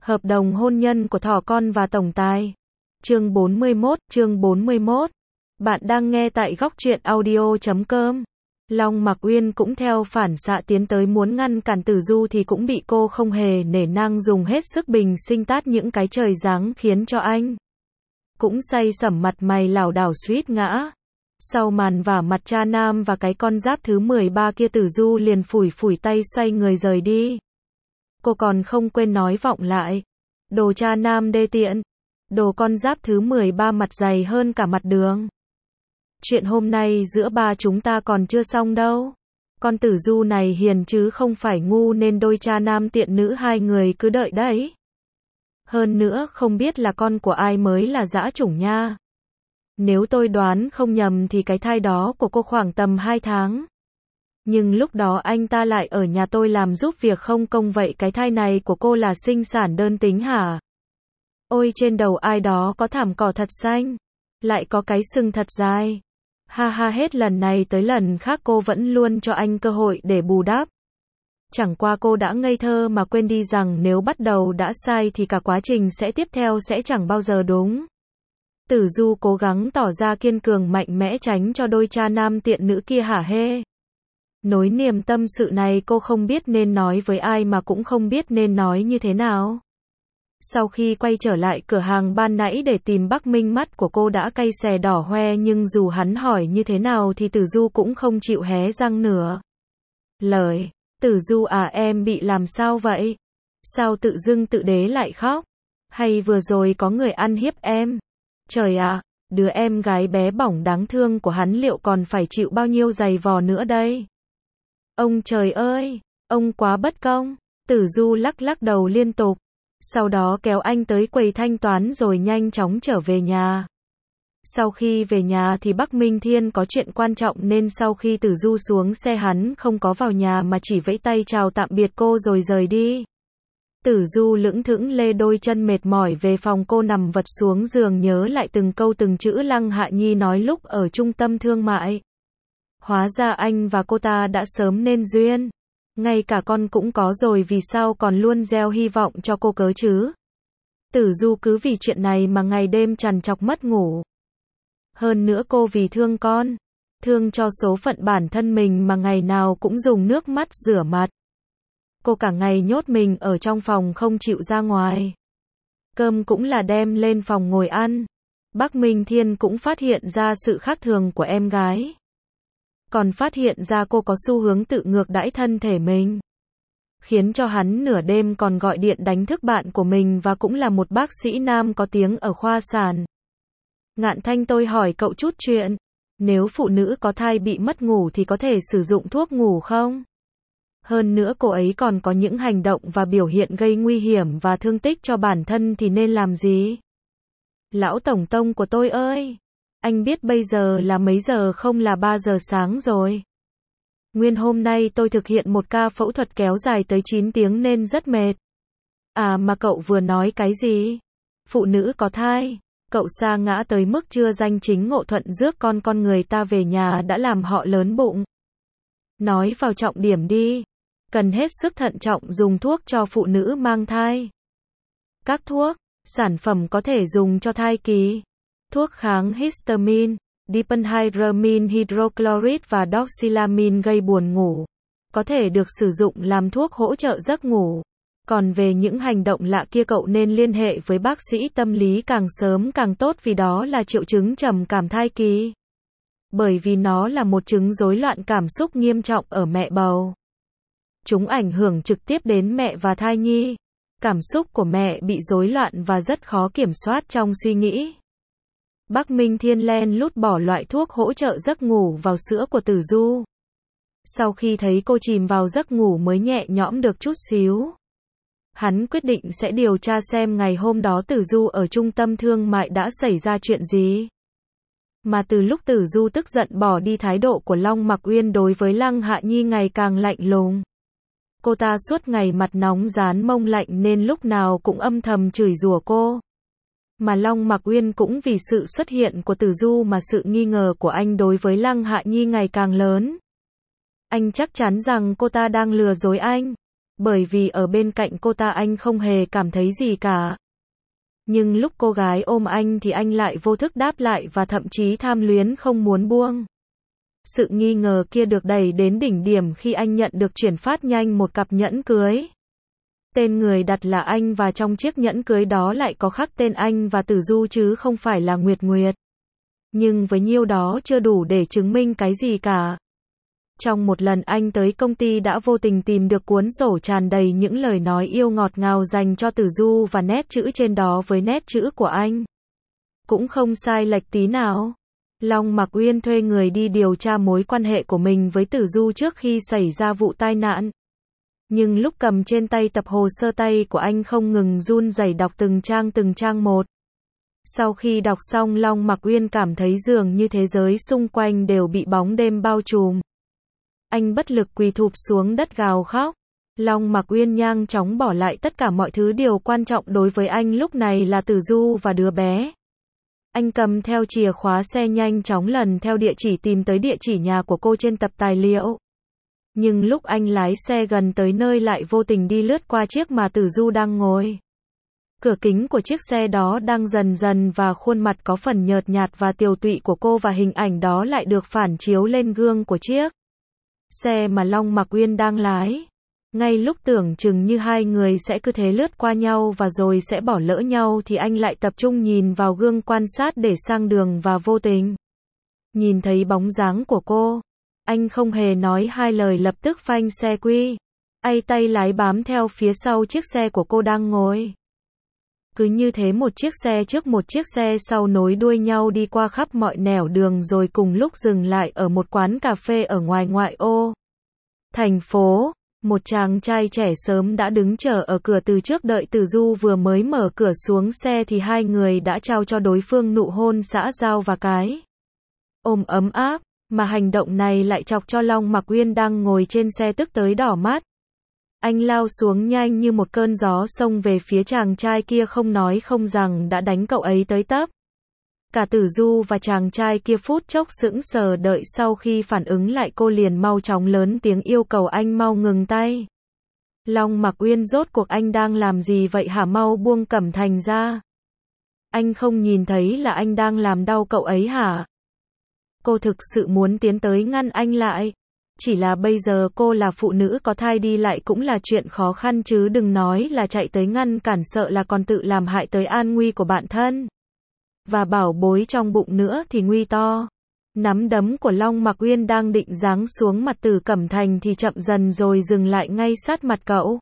Hợp đồng hôn nhân của thỏ con và tổng tài. Chương 41. Bạn đang nghe tại góc truyện audio.com. Long Mặc Uyên cũng theo phản xạ tiến tới muốn ngăn cản Tử Du thì cũng bị cô không hề nể nang dùng hết sức bình sinh tát những cái trời giáng khiến cho anh cũng say sẩm mặt mày lảo đảo suýt ngã. Sau màn vả mặt cha nam và cái con giáp thứ 13 kia, Tử Du liền phủi phủi tay xoay người rời đi. Cô còn không quên nói vọng lại. Đồ cha nam đê tiện. Đồ con giáp thứ 13 mặt dày hơn cả mặt đường. Chuyện hôm nay giữa ba chúng ta còn chưa xong đâu. Con Tử Du này hiền chứ không phải ngu nên đôi cha nam tiện nữ hai người cứ đợi đấy. Hơn nữa không biết là con của ai mới là dã chủng nha. Nếu tôi đoán không nhầm thì cái thai đó của cô khoảng tầm 2 tháng. Nhưng lúc đó anh ta lại ở nhà tôi làm giúp việc không công, vậy cái thai này của cô là sinh sản đơn tính hả? Ôi, trên đầu ai đó có thảm cỏ thật xanh, lại có cái sừng thật dài. Ha ha, hết lần này tới lần khác cô vẫn luôn cho anh cơ hội để bù đắp. Chẳng qua cô đã ngây thơ mà quên đi rằng nếu bắt đầu đã sai thì cả quá trình tiếp theo sẽ chẳng bao giờ đúng. Tử Du cố gắng tỏ ra kiên cường mạnh mẽ tránh cho đôi cha nam tiện nữ kia hả hê. Nối niềm tâm sự này cô không biết nên nói với ai mà cũng không biết nên nói như thế nào. Sau khi quay trở lại cửa hàng ban nãy để tìm Bắc Minh, mắt của cô đã cay xè đỏ hoe, nhưng dù hắn hỏi như thế nào thì Tử Du cũng không chịu hé răng nửa lời. Tử Du à, em bị làm sao vậy? Sao tự dưng tự đế lại khóc? Hay vừa rồi có người ăn hiếp em? Trời ạ, đứa em gái bé bỏng đáng thương của hắn liệu còn phải chịu bao nhiêu giày vò nữa đây? Ông trời ơi, ông quá bất công. Tử Du lắc lắc đầu liên tục. Sau đó kéo anh tới quầy thanh toán rồi nhanh chóng trở về nhà. Sau khi về nhà thì Bắc Minh Thiên có chuyện quan trọng nên sau khi Tử Du xuống xe hắn không có vào nhà mà chỉ vẫy tay chào tạm biệt cô rồi rời đi. Tử Du lững thững lê đôi chân mệt mỏi về phòng, cô nằm vật xuống giường nhớ lại từng câu từng chữ Lăng Hạ Nhi nói lúc ở trung tâm thương mại. Hóa ra anh và cô ta đã sớm nên duyên. Ngay cả con cũng có rồi, vì sao còn luôn gieo hy vọng cho cô cớ chứ? Tử Du cứ vì chuyện này mà ngày đêm trằn trọc mất ngủ. Hơn nữa cô vì thương con, thương cho số phận bản thân mình mà ngày nào cũng dùng nước mắt rửa mặt. Cô cả ngày nhốt mình ở trong phòng không chịu ra ngoài. Cơm cũng là đem lên phòng ngồi ăn. Bắc Minh Thiên cũng phát hiện ra sự khác thường của em gái. Còn phát hiện ra cô có xu hướng tự ngược đãi thân thể mình. Khiến cho hắn nửa đêm còn gọi điện đánh thức bạn của mình và cũng là một bác sĩ nam có tiếng ở khoa sản. Ngạn Thanh, tôi hỏi cậu chút chuyện. Nếu phụ nữ có thai bị mất ngủ thì có thể sử dụng thuốc ngủ không? Hơn nữa cô ấy còn có những hành động và biểu hiện gây nguy hiểm và thương tích cho bản thân thì nên làm gì? Lão tổng tông của tôi ơi! Anh biết bây giờ là mấy giờ không? Là 3 giờ sáng rồi. Nguyên hôm nay tôi thực hiện một ca phẫu thuật kéo dài tới 9 tiếng nên rất mệt. À mà cậu vừa nói cái gì? Phụ nữ có thai. Cậu sa ngã tới mức chưa danh chính ngộ thuận rước con người ta về nhà đã làm họ lớn bụng. Nói vào trọng điểm đi. Cần hết sức thận trọng dùng thuốc cho phụ nữ mang thai. Các thuốc, sản phẩm có thể dùng cho thai kỳ. Thuốc kháng histamine, diphenhydramine hydrochloride và doxylamine gây buồn ngủ. Có thể được sử dụng làm thuốc hỗ trợ giấc ngủ. Còn về những hành động lạ kia cậu nên liên hệ với bác sĩ tâm lý càng sớm càng tốt, vì đó là triệu chứng trầm cảm thai kỳ. Bởi vì nó là một chứng rối loạn cảm xúc nghiêm trọng ở mẹ bầu. Chúng ảnh hưởng trực tiếp đến mẹ và thai nhi. Cảm xúc của mẹ bị rối loạn và rất khó kiểm soát trong suy nghĩ. Bắc Minh Thiên len lút bỏ loại thuốc hỗ trợ giấc ngủ vào sữa của Tử Du. Sau khi thấy cô chìm vào giấc ngủ mới nhẹ nhõm được chút xíu. Hắn quyết định sẽ điều tra xem ngày hôm đó Tử Du ở trung tâm thương mại đã xảy ra chuyện gì. Mà từ lúc Tử Du tức giận bỏ đi, thái độ của Long Mặc Uyên đối với Lăng Hạ Nhi ngày càng lạnh lùng. Cô ta suốt ngày mặt nóng dán mông lạnh nên lúc nào cũng âm thầm chửi rủa cô. Mà Long Mặc Uyên cũng vì sự xuất hiện của Tử Du mà sự nghi ngờ của anh đối với Lăng Hạ Nhi ngày càng lớn. Anh chắc chắn rằng cô ta đang lừa dối anh. Bởi vì ở bên cạnh cô ta anh không hề cảm thấy gì cả. Nhưng lúc cô gái ôm anh thì anh lại vô thức đáp lại và thậm chí tham luyến không muốn buông. Sự nghi ngờ kia được đẩy đến đỉnh điểm khi anh nhận được chuyển phát nhanh một cặp nhẫn cưới. Tên người đặt là anh và trong chiếc nhẫn cưới đó lại có khắc tên anh và Tử Du chứ không phải là Nguyệt Nguyệt. Nhưng với nhiêu đó chưa đủ để chứng minh cái gì cả. Trong một lần anh tới công ty đã vô tình tìm được cuốn sổ tràn đầy những lời nói yêu ngọt ngào dành cho Tử Du và nét chữ trên đó với nét chữ của anh. Cũng không sai lệch tí nào. Long Mặc Uyên thuê người đi điều tra mối quan hệ của mình với Tử Du trước khi xảy ra vụ tai nạn. Nhưng lúc cầm trên tay tập hồ sơ tay của anh không ngừng run rẩy đọc từng trang một. Sau khi đọc xong Long Mặc Uyên cảm thấy dường như thế giới xung quanh đều bị bóng đêm bao trùm. Anh bất lực quỳ thụp xuống đất gào khóc. Long Mặc Uyên nhanh chóng bỏ lại tất cả mọi thứ, điều quan trọng đối với anh lúc này là Tử Du và đứa bé. Anh cầm theo chìa khóa xe nhanh chóng lần theo địa chỉ tìm tới địa chỉ nhà của cô trên tập tài liệu. Nhưng lúc anh lái xe gần tới nơi lại vô tình đi lướt qua chiếc mà Tử Du đang ngồi. Cửa kính của chiếc xe đó đang dần dần và khuôn mặt có phần nhợt nhạt và tiều tụy của cô và hình ảnh đó lại được phản chiếu lên gương của chiếc xe mà Long Mặc Uyên đang lái. Ngay lúc tưởng chừng như hai người sẽ cứ thế lướt qua nhau và rồi sẽ bỏ lỡ nhau thì anh lại tập trung nhìn vào gương quan sát để sang đường và vô tình nhìn thấy bóng dáng của cô. Anh không hề nói hai lời lập tức phanh xe quy. Ay tay lái bám theo phía sau chiếc xe của cô đang ngồi. Cứ như thế một chiếc xe trước một chiếc xe sau nối đuôi nhau đi qua khắp mọi nẻo đường rồi cùng lúc dừng lại ở một quán cà phê ở ngoài ngoại ô thành phố. Một chàng trai trẻ sớm đã đứng chờ ở cửa từ trước, đợi Tử Du vừa mới mở cửa xuống xe thì hai người đã trao cho đối phương nụ hôn xã giao và cái ôm ấm áp, mà hành động này lại chọc cho Long Mặc Uyên đang ngồi trên xe tức tới đỏ mắt. Anh lao xuống nhanh như một cơn gió xông về phía chàng trai kia, không nói không rằng đã đánh cậu ấy tới tấp. Cả Tử Du và chàng trai kia phút chốc sững sờ, đợi sau khi phản ứng lại cô liền mau chóng lớn tiếng yêu cầu anh mau ngừng tay. Long Mặc Uyên, rốt cuộc anh đang làm gì vậy hả, mau buông Cẩm Thành ra. Anh không nhìn thấy là anh đang làm đau cậu ấy hả? Cô thực sự muốn tiến tới ngăn anh lại. Chỉ là bây giờ cô là phụ nữ có thai, đi lại cũng là chuyện khó khăn chứ đừng nói là chạy tới ngăn cản, sợ là còn tự làm hại tới an nguy của bản thân và bảo bối trong bụng nữa thì nguy to. Nắm đấm của Long Mặc Uyên đang định giáng xuống mặt Từ Cẩm Thành thì chậm dần rồi dừng lại ngay sát mặt cậu.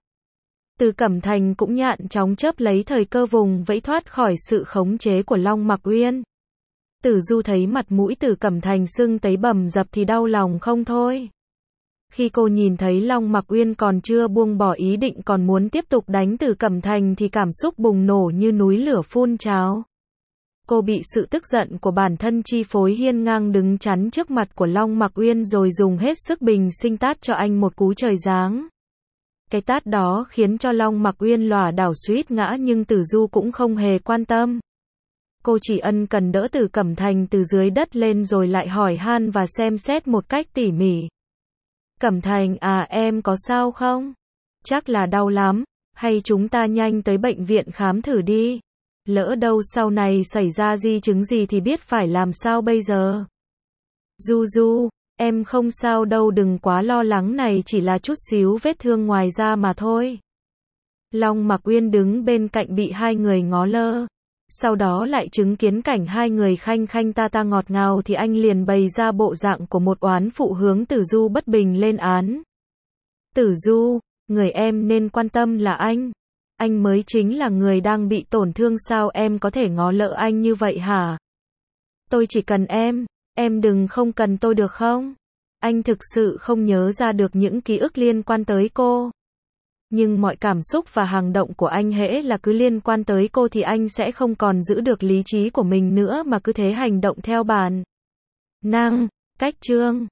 Từ Cẩm Thành cũng nhạn chóng chớp lấy thời cơ vùng vẫy thoát khỏi sự khống chế của Long Mặc Uyên. Tử Du thấy mặt mũi Từ Cẩm Thành sưng tấy bầm dập thì đau lòng không thôi. Khi cô nhìn thấy Long Mặc Uyên còn chưa buông bỏ ý định còn muốn tiếp tục đánh Từ Cẩm Thành thì cảm xúc bùng nổ như núi lửa phun trào. Cô bị sự tức giận của bản thân chi phối, hiên ngang đứng chắn trước mặt của Long Mặc Uyên rồi dùng hết sức bình sinh tát cho anh một cú trời giáng. Cái tát đó khiến cho Long Mặc Uyên lảo đảo suýt ngã, nhưng Tử Du cũng không hề quan tâm. Cô chỉ ân cần đỡ Từ Cẩm Thành từ dưới đất lên rồi lại hỏi han và xem xét một cách tỉ mỉ. Cẩm Thành à, em có sao không? Chắc là đau lắm, hay chúng ta nhanh tới bệnh viện khám thử đi. Lỡ đâu sau này xảy ra di chứng gì thì biết phải làm sao bây giờ. Du, em không sao đâu, đừng quá lo lắng, này chỉ là chút xíu vết thương ngoài da mà thôi. Long Mặc Uyên đứng bên cạnh bị hai người ngó lơ. Sau đó lại chứng kiến cảnh hai người khanh khanh ta ngọt ngào thì anh liền bày ra bộ dạng của một oán phụ hướng Tử Du bất bình lên án. Tử Du, người em nên quan tâm là anh mới chính là người đang bị tổn thương, sao em có thể ngó lơ anh như vậy hả? Tôi chỉ cần em đừng không cần tôi được không? Anh thực sự không nhớ ra được những ký ức liên quan tới cô. Nhưng mọi cảm xúc và hành động của anh hễ là cứ liên quan tới cô thì anh sẽ không còn giữ được lý trí của mình nữa mà cứ thế hành động theo bản năng, cách chương.